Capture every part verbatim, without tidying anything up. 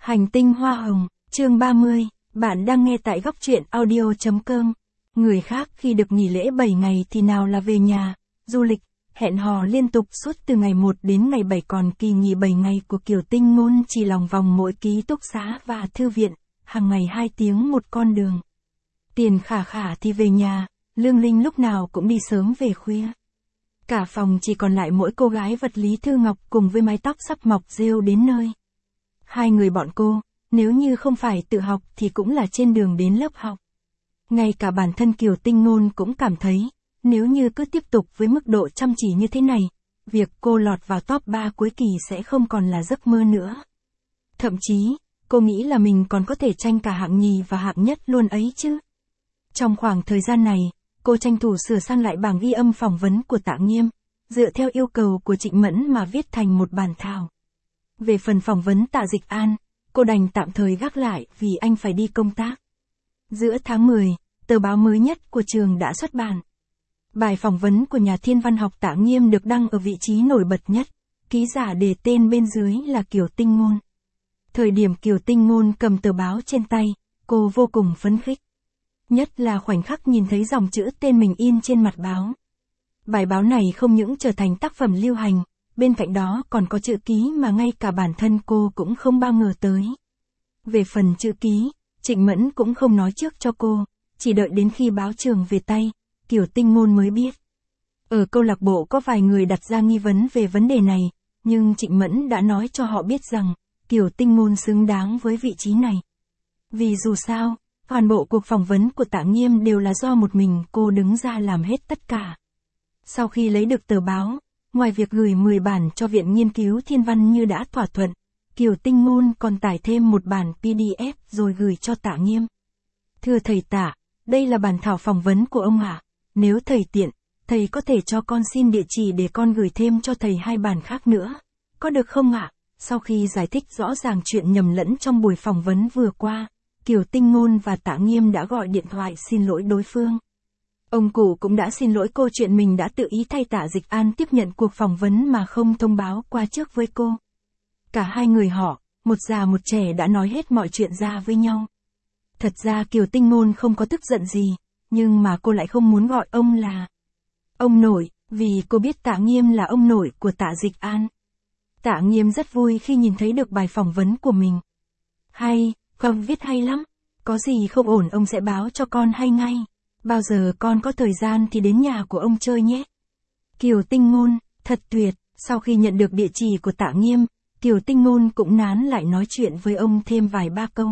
Hành tinh hoa hồng, chương ba mươi, bạn đang nghe tại góc truyện audio.com. Người khác khi được nghỉ lễ bảy ngày thì nào là về nhà, du lịch, hẹn hò liên tục suốt từ ngày một đến ngày bảy, còn kỳ nghỉ bảy ngày của Kiều Tinh Ngôn chỉ lòng vòng mỗi ký túc xá và thư viện, hàng ngày hai tiếng một con đường. Tiền Khả Khả thì về nhà, Lương Linh lúc nào cũng đi sớm về khuya. Cả phòng chỉ còn lại mỗi cô gái vật lý Thư Ngọc cùng với mái tóc sắp mọc rêu đến nơi. Hai người bọn cô, nếu như không phải tự học thì cũng là trên đường đến lớp học. Ngay cả bản thân Kiều Tinh Ngôn cũng cảm thấy, nếu như cứ tiếp tục với mức độ chăm chỉ như thế này, việc cô lọt vào top ba cuối kỳ sẽ không còn là giấc mơ nữa. Thậm chí, cô nghĩ là mình còn có thể tranh cả hạng nhì và hạng nhất luôn ấy chứ. Trong khoảng thời gian này, cô tranh thủ sửa sang lại bảng ghi âm phỏng vấn của Tạ Nghiêm, dựa theo yêu cầu của Trịnh Mẫn mà viết thành một bản thảo. Về phần phỏng vấn Tạ Dịch An, cô đành tạm thời gác lại vì anh phải đi công tác. Giữa tháng mười, tờ báo mới nhất của trường đã xuất bản. Bài phỏng vấn của nhà thiên văn học Tạ Nghiêm được đăng ở vị trí nổi bật nhất, ký giả đề tên bên dưới là Kiều Tinh Ngôn. Thời điểm Kiều Tinh Ngôn cầm tờ báo trên tay, cô vô cùng phấn khích. Nhất là khoảnh khắc nhìn thấy dòng chữ tên mình in trên mặt báo. Bài báo này không những trở thành tác phẩm lưu hành, bên cạnh đó còn có chữ ký mà ngay cả bản thân cô cũng không bao ngờ tới. Về phần chữ ký, Trịnh Mẫn cũng không nói trước cho cô, chỉ đợi đến khi báo trường về tay, Kiều Tinh Ngôn mới biết. Ở câu lạc bộ có vài người đặt ra nghi vấn về vấn đề này, nhưng Trịnh Mẫn đã nói cho họ biết rằng, Kiều Tinh Ngôn xứng đáng với vị trí này. Vì dù sao, toàn bộ cuộc phỏng vấn của Tạ Nghiêm đều là do một mình cô đứng ra làm hết tất cả. Sau khi lấy được tờ báo, ngoài việc gửi mười bản cho Viện Nghiên cứu Thiên văn như đã thỏa thuận, Kiều Tinh Ngôn còn tải thêm một bản pê đê ép rồi gửi cho Tạ Nghiêm. Thưa thầy Tạ, đây là bản thảo phỏng vấn của ông ạ. Nếu thầy tiện, thầy có thể cho con xin địa chỉ để con gửi thêm cho thầy hai bản khác nữa. Có được không ạ? Sau khi giải thích rõ ràng chuyện nhầm lẫn trong buổi phỏng vấn vừa qua, Kiều Tinh Ngôn và Tạ Nghiêm đã gọi điện thoại xin lỗi đối phương. Ông cụ cũng đã xin lỗi cô chuyện mình đã tự ý thay Tạ Dịch An tiếp nhận cuộc phỏng vấn mà không thông báo qua trước với cô. Cả hai người họ, một già một trẻ đã nói hết mọi chuyện ra với nhau. Thật ra Kiều Tinh Ngôn không có tức giận gì, nhưng mà cô lại không muốn gọi ông là ông nội, vì cô biết Tạ Nghiêm là ông nội của Tạ Dịch An. Tạ Nghiêm rất vui khi nhìn thấy được bài phỏng vấn của mình. Hay, con viết hay lắm, có gì không ổn ông sẽ báo cho con hay ngay. Bao giờ con có thời gian thì đến nhà của ông chơi nhé. Kiều Tinh Ngôn, thật tuyệt, sau khi nhận được địa chỉ của Tạ Nghiêm, Kiều Tinh Ngôn cũng nán lại nói chuyện với ông thêm vài ba câu.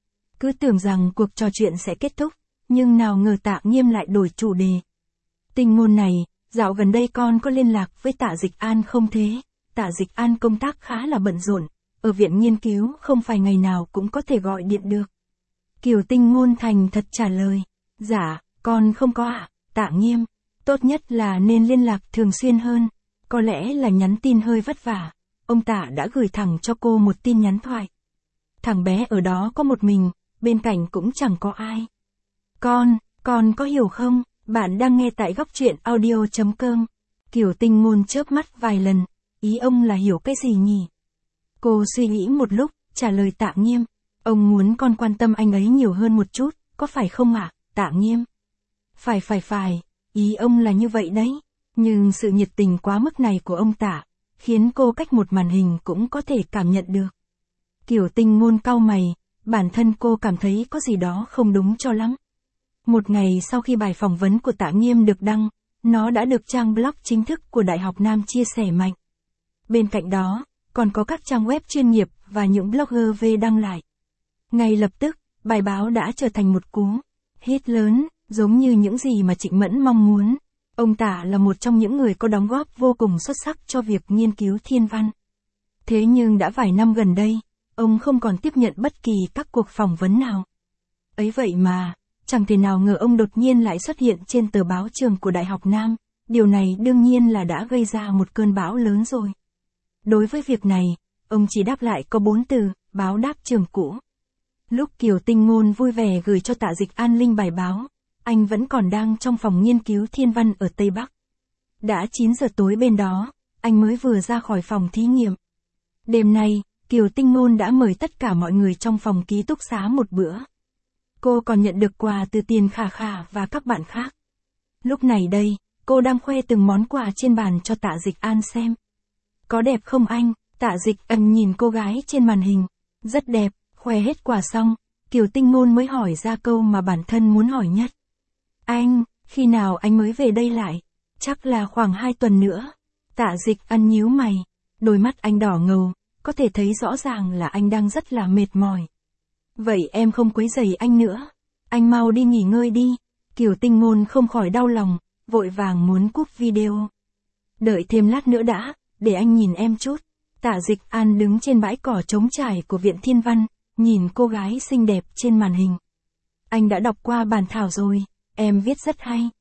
Cứ tưởng rằng cuộc trò chuyện sẽ kết thúc, nhưng nào ngờ Tạ Nghiêm lại đổi chủ đề. Tinh Ngôn này, dạo gần đây con có liên lạc với Tạ Dịch An không thế? Tạ Dịch An công tác khá là bận rộn, ở viện nghiên cứu không phải ngày nào cũng có thể gọi điện được. Kiều Tinh Ngôn thành thật trả lời, dạ, con không có ạ. Tạ Nghiêm, tốt nhất là nên liên lạc thường xuyên hơn, có lẽ là nhắn tin hơi vất vả. Ông Tạ đã gửi thẳng cho cô một tin nhắn thoại. Thằng bé ở đó có một mình, bên cạnh cũng chẳng có ai. Con, con có hiểu không? Bạn đang nghe tại góc truyện audio.com. Kiều Tinh Ngôn chớp mắt vài lần, ý ông là hiểu cái gì nhỉ? Cô suy nghĩ một lúc, trả lời Tạ Nghiêm, ông muốn con quan tâm anh ấy nhiều hơn một chút, có phải không ạ? Tạ Nghiêm, phải phải phải, ý ông là như vậy đấy, nhưng sự nhiệt tình quá mức này của ông Tạ, khiến cô cách một màn hình cũng có thể cảm nhận được. Kiều Tinh Ngôn cau mày, bản thân cô cảm thấy có gì đó không đúng cho lắm. Một ngày sau khi bài phỏng vấn của Tạ Nghiêm được đăng, nó đã được trang blog chính thức của Đại học Nam chia sẻ mạnh. Bên cạnh đó, còn có các trang web chuyên nghiệp và những blogger về đăng lại. Ngay lập tức, bài báo đã trở thành một cú hit lớn, giống như những gì mà Trịnh Mẫn mong muốn. Ông Tạ là một trong những người có đóng góp vô cùng xuất sắc cho việc nghiên cứu thiên văn. Thế nhưng đã vài năm gần đây, ông không còn tiếp nhận bất kỳ các cuộc phỏng vấn nào. Ấy vậy mà, chẳng thể nào ngờ ông đột nhiên lại xuất hiện trên tờ báo trường của Đại học Nam, điều này đương nhiên là đã gây ra một cơn bão lớn rồi. Đối với việc này, ông chỉ đáp lại có bốn từ, báo đáp trường cũ. Lúc Kiều Tinh Ngôn vui vẻ gửi cho Tạ Dịch An link bài báo, anh vẫn còn đang trong phòng nghiên cứu thiên văn ở Tây Bắc. Đã chín giờ tối bên đó, anh mới vừa ra khỏi phòng thí nghiệm. Đêm nay, Kiều Tinh Ngôn đã mời tất cả mọi người trong phòng ký túc xá một bữa. Cô còn nhận được quà từ Tiền Khả Khả và các bạn khác. Lúc này đây, cô đang khoe từng món quà trên bàn cho Tạ Dịch An xem. Có đẹp không anh? Tạ Dịch An nhìn cô gái trên màn hình. Rất đẹp, khoe hết quà xong, Kiều Tinh Ngôn mới hỏi ra câu mà bản thân muốn hỏi nhất. Anh, khi nào anh mới về đây lại? Chắc là khoảng hai tuần nữa. Tạ Dịch An nhíu mày, đôi mắt anh đỏ ngầu, có thể thấy rõ ràng là anh đang rất là mệt mỏi. Vậy em không quấy rầy anh nữa. Anh mau đi nghỉ ngơi đi. Kiều Tinh Ngôn không khỏi đau lòng, vội vàng muốn cúp video. Đợi thêm lát nữa đã, để anh nhìn em chút. Tạ Dịch An đứng trên bãi cỏ trống trải của Viện Thiên Văn, nhìn cô gái xinh đẹp trên màn hình. Anh đã đọc qua bản thảo rồi, em viết rất hay.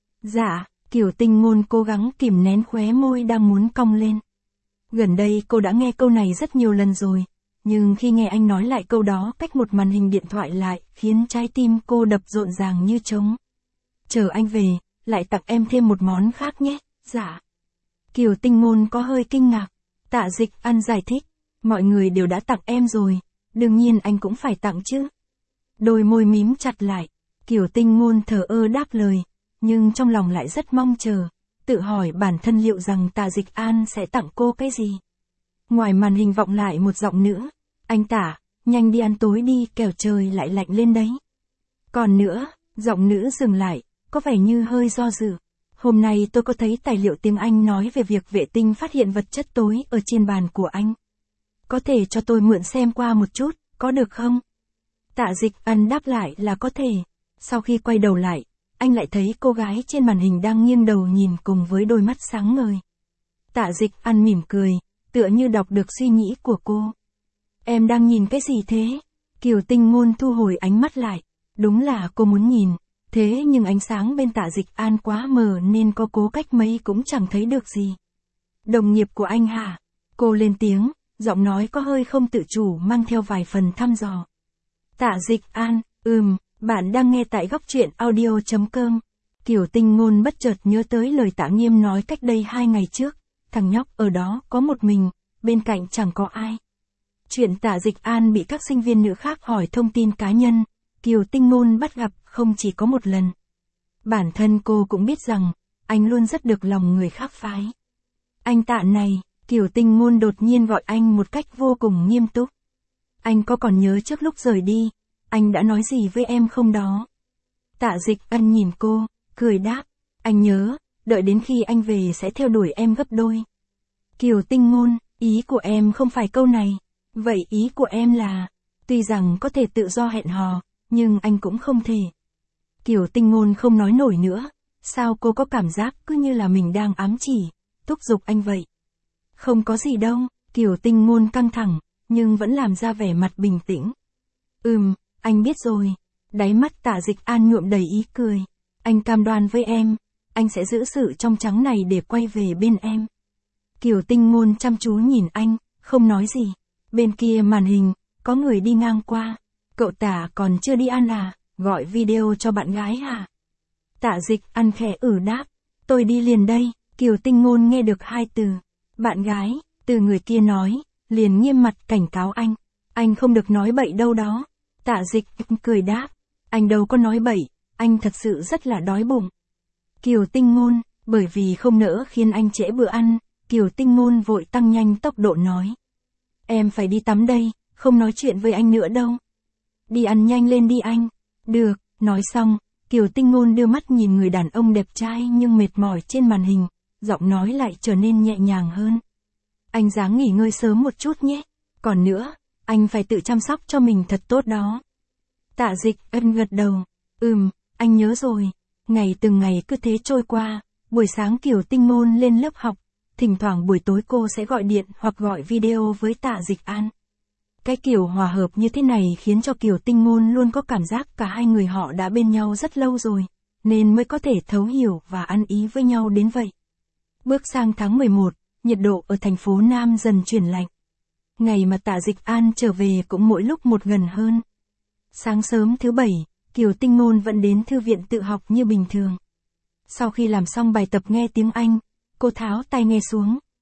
Dạ, Kiều Tinh Ngôn cố gắng kìm nén khóe môi đang muốn cong lên. Gần đây cô đã nghe câu này rất nhiều lần rồi, nhưng khi nghe anh nói lại câu đó cách một màn hình điện thoại lại, khiến trái tim cô đập rộn ràng như trống. Chờ anh về, lại tặng em thêm một món khác nhé. Dạ. Kiều Tinh Ngôn có hơi kinh ngạc. Tạ Dịch An giải thích, mọi người đều đã tặng em rồi, đương nhiên anh cũng phải tặng chứ. Đôi môi mím chặt lại, Kiều Tinh Ngôn thờ ơ đáp lời, nhưng trong lòng lại rất mong chờ, tự hỏi bản thân liệu rằng Tạ Dịch An sẽ tặng cô cái gì. Ngoài màn hình vọng lại một giọng nữ, anh Tạ, nhanh đi ăn tối đi kẻo trời lại lạnh lên đấy. Còn nữa, giọng nữ dừng lại, có vẻ như hơi do dự. Hôm nay tôi có thấy tài liệu tiếng Anh nói về việc vệ tinh phát hiện vật chất tối ở trên bàn của anh. Có thể cho tôi mượn xem qua một chút, có được không? Tạ Dịch An đáp lại là có thể. Sau khi quay đầu lại, anh lại thấy cô gái trên màn hình đang nghiêng đầu nhìn cùng với đôi mắt sáng ngời. Tạ Dịch An mỉm cười, tựa như đọc được suy nghĩ của cô. Em đang nhìn cái gì thế? Kiều Tinh Ngôn thu hồi ánh mắt lại. Đúng là cô muốn nhìn. Thế nhưng ánh sáng bên Tạ Dịch An quá mờ nên có cố cách mấy cũng chẳng thấy được gì. Đồng nghiệp của anh hả? Cô lên tiếng, giọng nói có hơi không tự chủ mang theo vài phần thăm dò. Tạ Dịch An, ừm, bạn đang nghe tại góc truyện audio chấm com. Kiều Tinh Ngôn bất chợt nhớ tới lời Tạ Nghiêm nói cách đây hai ngày trước. Thằng nhóc ở đó có một mình, bên cạnh chẳng có ai. Chuyện Tạ Dịch An bị các sinh viên nữ khác hỏi thông tin cá nhân, Kiều Tinh Ngôn bắt gặp không chỉ có một lần. Bản thân cô cũng biết rằng, anh luôn rất được lòng người khác phái. Anh Tạ này, Kiều Tinh Ngôn đột nhiên gọi anh một cách vô cùng nghiêm túc. Anh có còn nhớ trước lúc rời đi, anh đã nói gì với em không đó? Tạ Dịch An nhìn cô, cười đáp, anh nhớ, đợi đến khi anh về sẽ theo đuổi em gấp đôi. Kiều Tinh Ngôn, ý của em không phải câu này. Vậy ý của em là, tuy rằng có thể tự do hẹn hò, nhưng anh cũng không thể. Kiều Tinh Ngôn không nói nổi nữa, sao cô có cảm giác cứ như là mình đang ám chỉ, thúc giục anh vậy. Không có gì đâu, Kiều Tinh Ngôn căng thẳng, nhưng vẫn làm ra vẻ mặt bình tĩnh. Ừm, anh biết rồi. Đáy mắt Tạ Dịch An nhuộm đầy ý cười. Anh cam đoan với em, anh sẽ giữ sự trong trắng này để quay về bên em. Kiều Tinh Ngôn chăm chú nhìn anh, không nói gì. Bên kia màn hình, có người đi ngang qua. Cậu Tạ còn chưa đi ăn à, gọi video cho bạn gái hả? Tạ Dịch An khẽ ử đáp, tôi đi liền đây. Kiều Tinh Ngôn nghe được hai từ, bạn gái, từ người kia nói, liền nghiêm mặt cảnh cáo anh. Anh không được nói bậy đâu đó. Tạ Dịch cười đáp, anh đâu có nói bậy, anh thật sự rất là đói bụng. Kiều Tinh Ngôn, bởi vì không nỡ khiến anh trễ bữa ăn, Kiều Tinh Ngôn vội tăng nhanh tốc độ nói. Em phải đi tắm đây, không nói chuyện với anh nữa đâu. Đi ăn nhanh lên đi anh. Được, nói xong, Kiều Tinh Ngôn đưa mắt nhìn người đàn ông đẹp trai nhưng mệt mỏi trên màn hình, giọng nói lại trở nên nhẹ nhàng hơn. Anh ráng nghỉ ngơi sớm một chút nhé. Còn nữa, anh phải tự chăm sóc cho mình thật tốt đó. Tạ Dịch An gật đầu. Ừm, anh nhớ rồi. Ngày từng ngày cứ thế trôi qua, buổi sáng Kiều Tinh Ngôn lên lớp học, thỉnh thoảng buổi tối cô sẽ gọi điện hoặc gọi video với Tạ Dịch An. Cái kiểu hòa hợp như thế này khiến cho Kiều Tinh Ngôn luôn có cảm giác cả hai người họ đã bên nhau rất lâu rồi, nên mới có thể thấu hiểu và ăn ý với nhau đến vậy. Bước sang tháng mười một, nhiệt độ ở thành phố Nam dần chuyển lạnh. Ngày mà Tạ Dịch An trở về cũng mỗi lúc một gần hơn. Sáng sớm thứ bảy, Kiều Tinh Ngôn vẫn đến thư viện tự học như bình thường. Sau khi làm xong bài tập nghe tiếng Anh, cô tháo tai nghe xuống,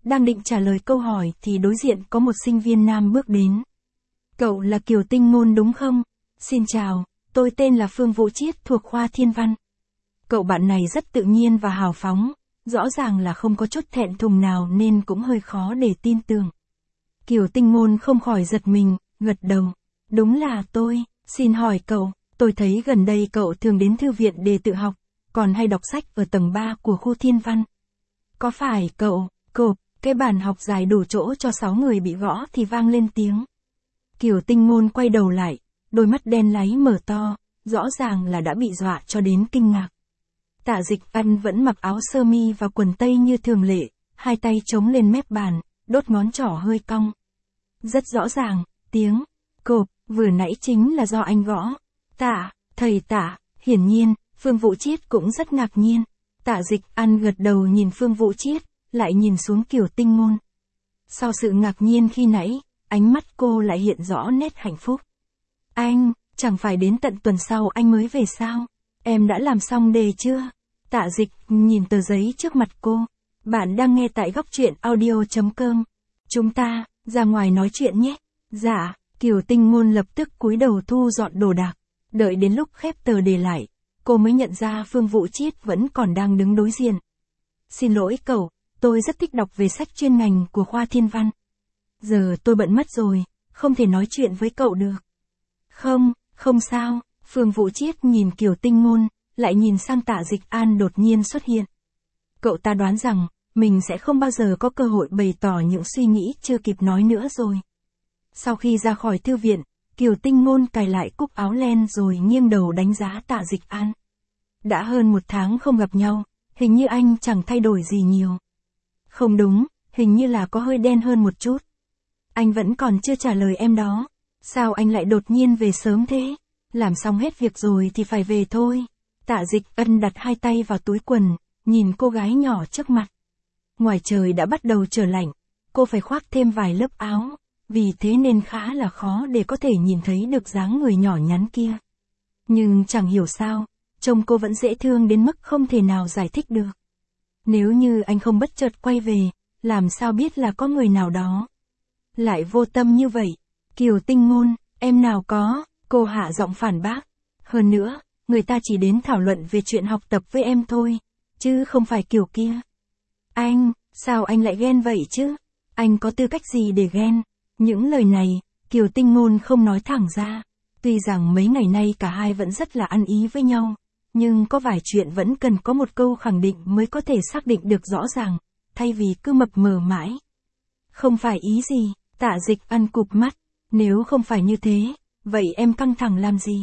đang định trả lời câu hỏi thì đối diện có một sinh viên nam bước đến. Cậu là Kiều Tinh Ngôn đúng không? Xin chào, tôi tên là Phương Vũ Chiết thuộc khoa Thiên văn. Cậu bạn này rất tự nhiên và hào phóng, rõ ràng là không có chút thẹn thùng nào nên cũng hơi khó để tin tưởng. Kiều Tinh Ngôn không khỏi giật mình, gật đầu. Đúng là tôi, xin hỏi cậu, tôi thấy gần đây cậu thường đến thư viện để tự học, còn hay đọc sách ở tầng ba của khu Thiên văn. Có phải cậu, cộp, cái bàn học dài đủ chỗ cho sáu người bị gõ thì vang lên tiếng. Kiều Tinh Ngôn quay đầu lại, đôi mắt đen láy mở to, rõ ràng là đã bị dọa cho đến kinh ngạc. Tạ Dịch Ân vẫn mặc áo sơ mi và quần tây như thường lệ, hai tay chống lên mép bàn, đốt ngón trỏ hơi cong. Rất rõ ràng, tiếng cộp vừa nãy chính là do anh gõ. Tạ, thầy Tạ, hiển nhiên, Phương Vũ Chiết cũng rất ngạc nhiên. Tạ Dịch Ân gật đầu nhìn Phương Vũ Chiết, lại nhìn xuống Kiều Tinh Ngôn. Sau sự ngạc nhiên khi nãy, ánh mắt cô lại hiện rõ nét hạnh phúc. Anh, chẳng phải đến tận tuần sau anh mới về sao? Em đã làm xong đề chưa? Tạ Dịch nhìn tờ giấy trước mặt cô. Bạn đang nghe tại góc truyện audio chấm com. Chúng ta, ra ngoài nói chuyện nhé. Dạ, Kiều Tinh Ngôn lập tức cúi đầu thu dọn đồ đạc. Đợi đến lúc khép tờ đề lại, cô mới nhận ra Phương Vũ Chiết vẫn còn đang đứng đối diện. Xin lỗi cậu, tôi rất thích đọc về sách chuyên ngành của khoa Thiên văn. Giờ tôi bận mất rồi, không thể nói chuyện với cậu được. Không, không sao, Phương Vũ Chiết nhìn Kiều Tinh Ngôn, lại nhìn sang Tạ Dịch An đột nhiên xuất hiện. Cậu ta đoán rằng, mình sẽ không bao giờ có cơ hội bày tỏ những suy nghĩ chưa kịp nói nữa rồi. Sau khi ra khỏi thư viện, Kiều Tinh Ngôn cài lại cúc áo len rồi nghiêng đầu đánh giá Tạ Dịch An. Đã hơn một tháng không gặp nhau, hình như anh chẳng thay đổi gì nhiều. Không đúng, hình như là có hơi đen hơn một chút. Anh vẫn còn chưa trả lời em đó. Sao anh lại đột nhiên về sớm thế? Làm xong hết việc rồi thì phải về thôi. Tạ Dịch Ân đặt hai tay vào túi quần, nhìn cô gái nhỏ trước mặt. Ngoài trời đã bắt đầu trở lạnh, cô phải khoác thêm vài lớp áo, vì thế nên khá là khó để có thể nhìn thấy được dáng người nhỏ nhắn kia. Nhưng chẳng hiểu sao, trông cô vẫn dễ thương đến mức không thể nào giải thích được. Nếu như anh không bất chợt quay về, làm sao biết là có người nào đó lại vô tâm như vậy. Kiều Tinh Ngôn, em nào có, cô hạ giọng phản bác. Hơn nữa, người ta chỉ đến thảo luận về chuyện học tập với em thôi, chứ không phải kiểu kia. Anh, sao anh lại ghen vậy chứ? Anh có tư cách gì để ghen? Những lời này, Kiều Tinh Ngôn không nói thẳng ra. Tuy rằng mấy ngày nay cả hai vẫn rất là ăn ý với nhau, nhưng có vài chuyện vẫn cần có một câu khẳng định mới có thể xác định được rõ ràng, thay vì cứ mập mờ mãi. Không phải ý gì, Tạ Dịch Ăn cụp mắt. Nếu không phải như thế, vậy em căng thẳng làm gì?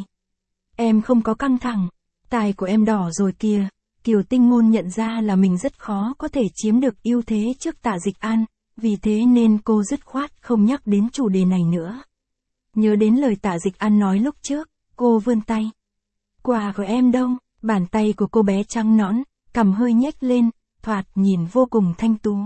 Em không có căng thẳng. Tai của em đỏ rồi kìa. Kiều Tinh Ngôn nhận ra là mình rất khó có thể chiếm được ưu thế trước Tạ Dịch An, vì thế nên cô dứt khoát không nhắc đến chủ đề này nữa. Nhớ đến lời Tạ Dịch An nói lúc trước, cô vươn tay. Quà của em đâu? Bàn tay của cô bé trắng nõn, cằm hơi nhếch lên, thoạt nhìn vô cùng thanh tú.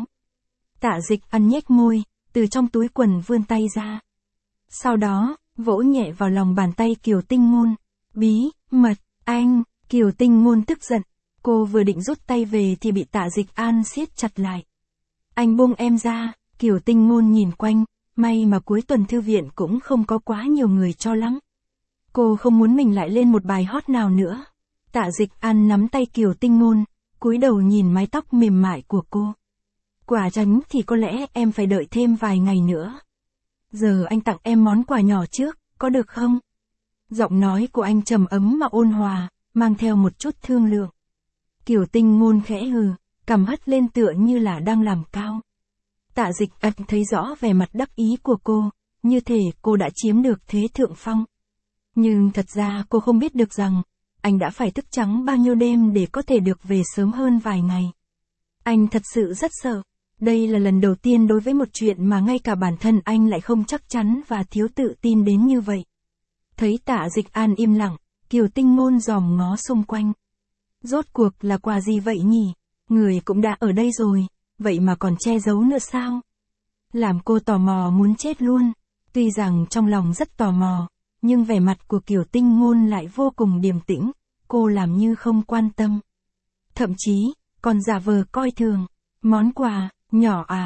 Tạ Dịch An nhếch môi, từ trong túi quần vươn tay ra. Sau đó, vỗ nhẹ vào lòng bàn tay Kiều Tinh Ngôn. Bí mật, anh, Kiều Tinh Ngôn tức giận. Cô vừa định rút tay về thì bị Tạ Dịch An siết chặt lại. Anh buông em ra. Kiều Tinh Ngôn nhìn quanh, may mà cuối tuần thư viện cũng không có quá nhiều người cho lắm. Cô không muốn mình lại lên một bài hot nào nữa. Tạ Dịch An nắm tay Kiều Tinh Ngôn, cúi đầu nhìn mái tóc mềm mại của cô. Quả tránh thì có lẽ em phải đợi thêm vài ngày nữa. Giờ anh tặng em món quà nhỏ trước, có được không? Giọng nói của anh trầm ấm mà ôn hòa, mang theo một chút thương lượng. Kiều Tinh Ngôn khẽ hừ, cằm hất lên tựa như là đang làm cao. Tạ Dịch Ân thấy rõ vẻ mặt đắc ý của cô, như thể cô đã chiếm được thế thượng phong. Nhưng thật ra cô không biết được rằng, anh đã phải thức trắng bao nhiêu đêm để có thể được về sớm hơn vài ngày. Anh thật sự rất sợ. Đây là lần đầu tiên đối với một chuyện mà ngay cả bản thân anh lại không chắc chắn và thiếu tự tin đến như vậy. Thấy Tạ Dịch An im lặng, Kiều Tinh Ngôn dòm ngó xung quanh. Rốt cuộc là quà gì vậy nhỉ? Người cũng đã ở đây rồi, vậy mà còn che giấu nữa sao? Làm cô tò mò muốn chết luôn. Tuy rằng trong lòng rất tò mò, nhưng vẻ mặt của Kiều Tinh Ngôn lại vô cùng điềm tĩnh, cô làm như không quan tâm. Thậm chí, còn giả vờ coi thường. Món quà, nhỏ à,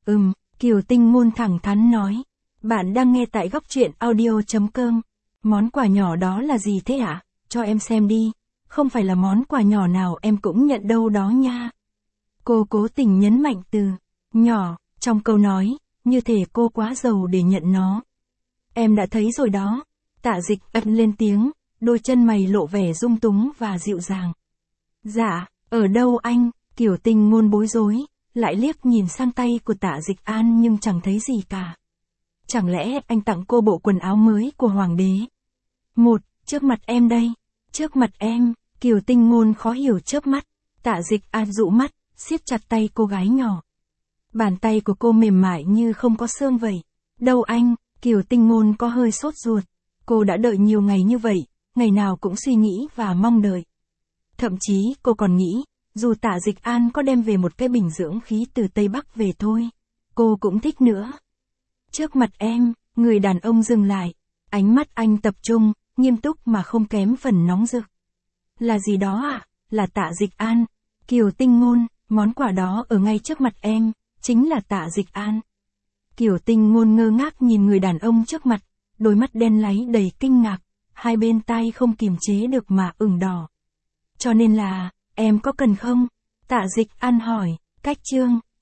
Ừm, Kiều Tinh Ngôn thẳng thắn nói. Bạn đang nghe tại góc truyện audio.com. Món quà nhỏ đó là gì thế ạ? À? Cho em xem đi. Không phải là món quà nhỏ nào em cũng nhận đâu đó nha. Cô cố tình nhấn mạnh từ nhỏ trong câu nói, như thể cô quá giàu để nhận nó. Em đã thấy rồi đó. Tạ Dịch ấp lên tiếng, đôi chân mày lộ vẻ dung túng và dịu dàng. Dạ, ở đâu anh? Kiều Tinh Ngôn bối rối, lại liếc nhìn sang tay của Tạ Dịch An nhưng chẳng thấy gì cả. Chẳng lẽ anh tặng cô bộ quần áo mới của hoàng đế? Một, trước mặt em đây. Trước mặt em, Kiều Tinh Ngôn khó hiểu chớp mắt. Tạ Dịch An dụ mắt, siết chặt tay cô gái nhỏ. Bàn tay của cô mềm mại như không có xương vậy. Đâu anh? Kiều Tinh Ngôn có hơi sốt ruột. Cô đã đợi nhiều ngày như vậy, ngày nào cũng suy nghĩ và mong đợi. Thậm chí cô còn nghĩ, dù Tạ Dịch An có đem về một cái bình dưỡng khí từ Tây Bắc về thôi, cô cũng thích nữa. Trước mặt em, người đàn ông dừng lại, ánh mắt anh tập trung, nghiêm túc mà không kém phần nóng rực. Là gì đó ạ? À? Là Tạ Dịch An. Kiều Tinh Ngôn, món quà đó ở ngay trước mặt em, chính là Tạ Dịch An. Kiều Tinh Ngôn ngơ ngác nhìn người đàn ông trước mặt, đôi mắt đen láy đầy kinh ngạc, hai bên tai không kìm chế được mà ửng đỏ. Cho nên là, em có cần không? Tạ Dịch An hỏi, cách chương.